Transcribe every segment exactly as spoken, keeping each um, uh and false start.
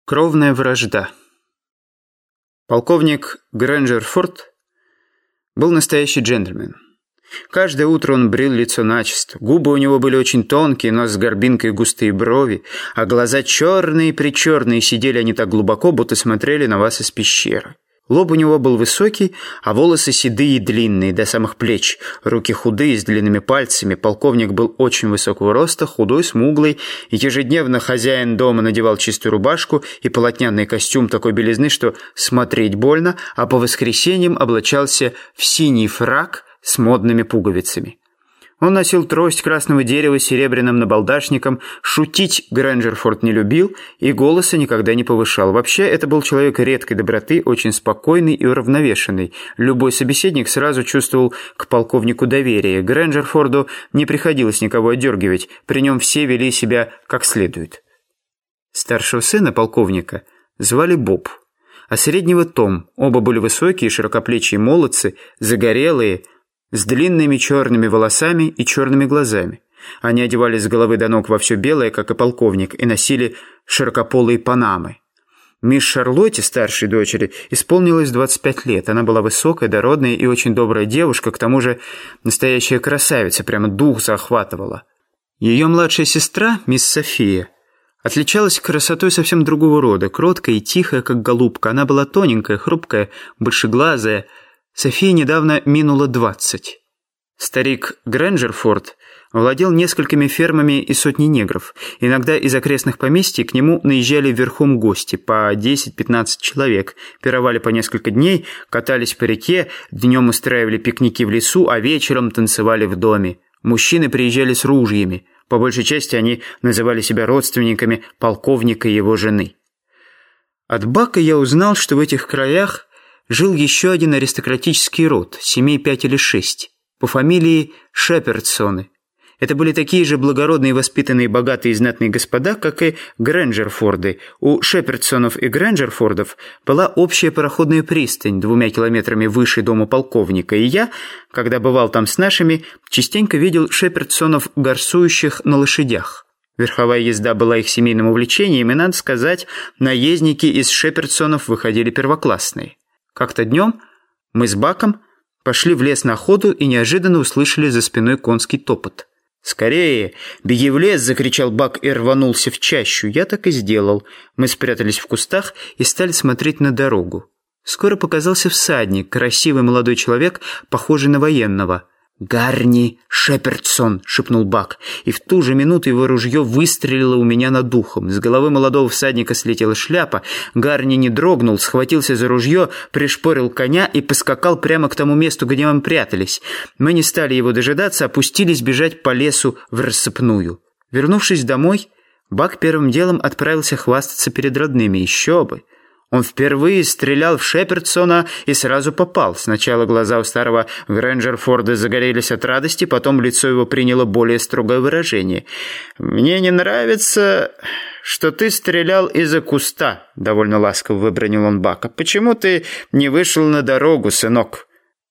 Кровная вражда. Полковник Грэнджер-Форд был настоящий джентльмен. Каждое утро он брил лицо начисто. Губы у него были очень тонкие, нос с горбинкой и густые брови, а глаза черные-причерные, сидели они так глубоко, будто смотрели на вас из пещеры. Лоб у него был высокий, а волосы седые и длинные, до самых плеч. Руки худые, с длинными пальцами. Полковник был очень высокого роста, худой, смуглый. И ежедневно хозяин дома надевал чистую рубашку и полотняный костюм такой белизны, что смотреть больно, а по воскресеньям облачался в синий фрак с модными пуговицами. Он носил трость красного дерева с серебряным набалдашником. Шутить Грэнджер-Форд не любил и голоса никогда не повышал. Вообще, это был человек редкой доброты, очень спокойный и уравновешенный. Любой собеседник сразу чувствовал к полковнику доверие. Грэнджер-Форду не приходилось никого отдергивать. При нем все вели себя как следует. Старшего сына полковника звали Боб, а среднего Том. Оба были высокие, широкоплечие молодцы, загорелые, с длинными черными волосами и черными глазами. Они одевались с головы до ног во все белое, как и полковник, и носили широкополые панамы. Мисс Шарлотте, старшей дочери, исполнилось двадцать пять лет. Она была высокая, дородная и очень добрая девушка, к тому же настоящая красавица, прямо дух захватывала. Ее младшая сестра, мисс София, отличалась красотой совсем другого рода, кроткая и тихая, как голубка. Она была тоненькая, хрупкая, большеглазая. Софии недавно минуло двадцать. Старик Грэнджер-Форд владел несколькими фермами и сотней негров. Иногда из окрестных поместьй к нему наезжали верхом гости, по десять-пятнадцать человек. Пировали по несколько дней, катались по реке, днем устраивали пикники в лесу, а вечером танцевали в доме. Мужчины приезжали с ружьями. По большей части они называли себя родственниками полковника и его жены. От Бака я узнал, что в этих краях жил еще один аристократический род, семей пять или шесть, по фамилии Шепердсоны. Это были такие же благородные, воспитанные, богатые и знатные господа, как и Грэнджер-Форды. У Шепердсонов и Грэнджер-Фордов была общая пароходная пристань двумя километрами выше дома полковника, и я, когда бывал там с нашими, частенько видел Шепердсонов горсующих на лошадях. Верховая езда была их семейным увлечением, и, надо сказать, наездники из Шепердсонов выходили первоклассные. Как-то днем мы с Баком пошли в лес на охоту и неожиданно услышали за спиной конский топот. «Скорее! Беги в лес!» – закричал Бак и рванулся в чащу. Я так и сделал. Мы спрятались в кустах и стали смотреть на дорогу. Скоро показался всадник, красивый молодой человек, похожий на военного. «Гарни Шепердсон!» – шепнул Бак, и в ту же минуту его ружье выстрелило у меня над ухом. С головы молодого всадника слетела шляпа. Гарни не дрогнул, схватился за ружье, пришпорил коня и поскакал прямо к тому месту, где мы прятались. Мы не стали его дожидаться, опустились бежать по лесу в рассыпную. Вернувшись домой, Бак первым делом отправился хвастаться перед родными. Еще бы! Он впервые стрелял в Шепердсона и сразу попал. Сначала глаза у старого Грэнджер-Форда загорелись от радости, потом лицо его приняло более строгое выражение. «Мне не нравится, что ты стрелял из-за куста», — довольно ласково выбронил он Бака. «Почему ты не вышел на дорогу, сынок?»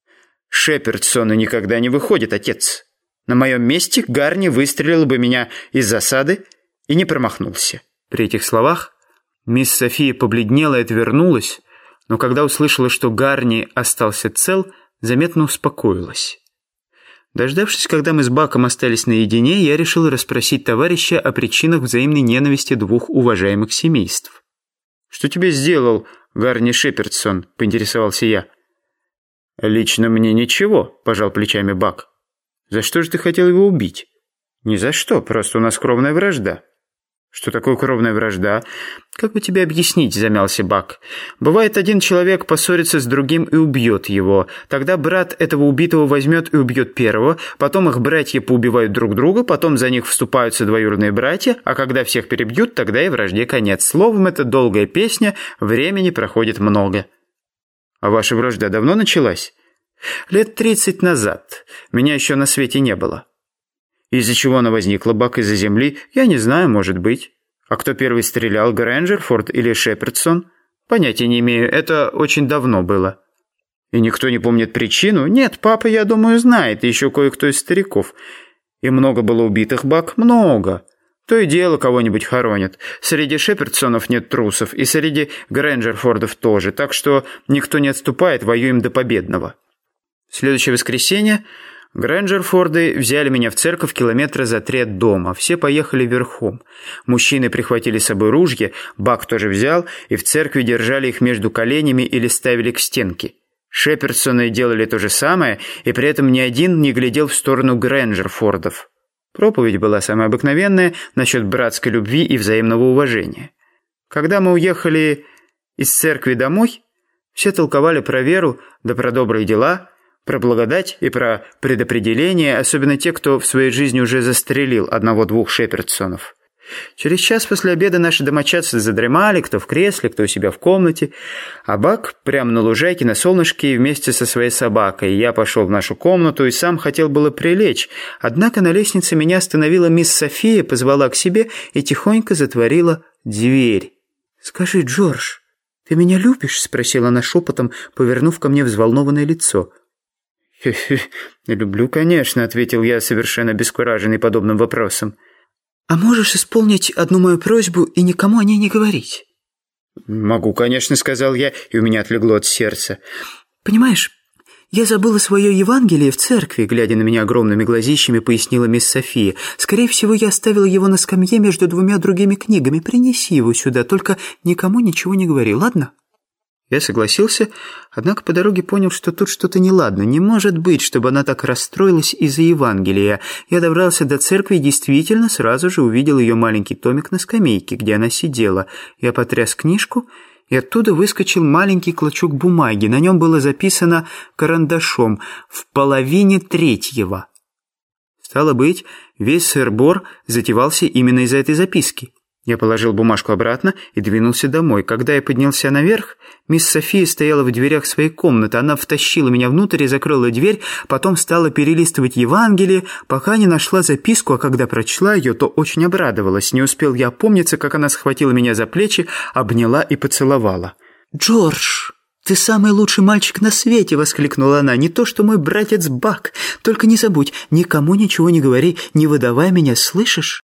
«Шепердсоны никогда не выходят, отец. На моем месте Гарни выстрелил бы меня из засады и не промахнулся». При этих словах мисс София побледнела и отвернулась, но когда услышала, что Гарни остался цел, заметно успокоилась. Дождавшись, когда мы с Баком остались наедине, я решил расспросить товарища о причинах взаимной ненависти двух уважаемых семейств. «Что тебе сделал Гарни Шепердсон?» – поинтересовался я. «Лично мне ничего», – пожал плечами Бак. «За что же ты хотел его убить?» «Ни за что, просто у нас кровная вражда». «Что такое кровная вражда?» «Как бы тебе объяснить?» – замялся Бак. «Бывает, один человек поссорится с другим и убьет его. Тогда брат этого убитого возьмет и убьет первого. Потом их братья поубивают друг друга. Потом за них вступаются двоюродные братья. А когда всех перебьют, тогда и вражде конец. Словом, это долгая песня. Времени проходит много». «А ваша вражда давно началась?» «Лет тридцать назад. Меня еще на свете не было». «Из-за чего она возникла, Бак, из-за земли? Я не знаю, может быть. А кто первый стрелял, Грэнджер-Форд или Шепердсон? Понятия не имею, это очень давно было». «И никто не помнит причину?» «Нет, папа, я думаю, знает, и еще кое-кто из стариков». «И много было убитых, Бак?» «Много. То и дело кого-нибудь хоронят. Среди Шеперсонов нет трусов, и среди Грэнджерфордов тоже, так что никто не отступает, воюем до победного. В следующее воскресенье Грэнджерфорды взяли меня в церковь километра за три от дома. Все поехали верхом. Мужчины прихватили с собой ружья, Бак тоже взял, и в церкви держали их между коленями или ставили к стенке. Шеперсоны делали то же самое, и при этом ни один не глядел в сторону Грэнджерфордов. Проповедь была самая обыкновенная насчет братской любви и взаимного уважения. Когда мы уехали из церкви домой, все толковали про веру, да про добрые дела, про благодать и про предопределение, особенно те, кто в своей жизни уже застрелил одного-двух Шеперсонов. Через час после обеда наши домочадцы задремали, кто в кресле, кто у себя в комнате, а Бак прямо на лужайке на солнышке вместе со своей собакой. Я пошел в нашу комнату и сам хотел было прилечь, однако на лестнице меня остановила мисс София, позвала к себе и тихонько затворила дверь. «Скажи, Джордж, ты меня любишь?» — спросила она шепотом, повернув ко мне взволнованное лицо. «Хе-хе, люблю, конечно», — ответил я, совершенно обескураженный подобным вопросом. «А можешь исполнить одну мою просьбу и никому о ней не говорить?» «Могу, конечно», — сказал я, и у меня отлегло от сердца. «Понимаешь, я забыла свое Евангелие в церкви», — глядя на меня огромными глазищами, пояснила мисс София. «Скорее всего, я оставила его на скамье между двумя другими книгами. Принеси его сюда, только никому ничего не говори, ладно?» Я согласился, однако по дороге понял, что тут что-то неладно. Не может быть, чтобы она так расстроилась из-за Евангелия. Я добрался до церкви и действительно сразу же увидел ее маленький томик на скамейке, где она сидела. Я потряс книжку, и оттуда выскочил маленький клочок бумаги. На нем было записано карандашом «в половине третьего». Стало быть, весь сыр-бор затевался именно из-за этой записки. Я положил бумажку обратно и двинулся домой. Когда я поднялся наверх, мисс София стояла в дверях своей комнаты. Она втащила меня внутрь и закрыла дверь, потом стала перелистывать Евангелие, пока не нашла записку, а когда прочла ее, то очень обрадовалась. Не успел я опомниться, как она схватила меня за плечи, обняла и поцеловала. «Джордж, ты самый лучший мальчик на свете!» — воскликнула она. «Не то, что мой братец Бак. Только не забудь, никому ничего не говори, не выдавай меня, слышишь?»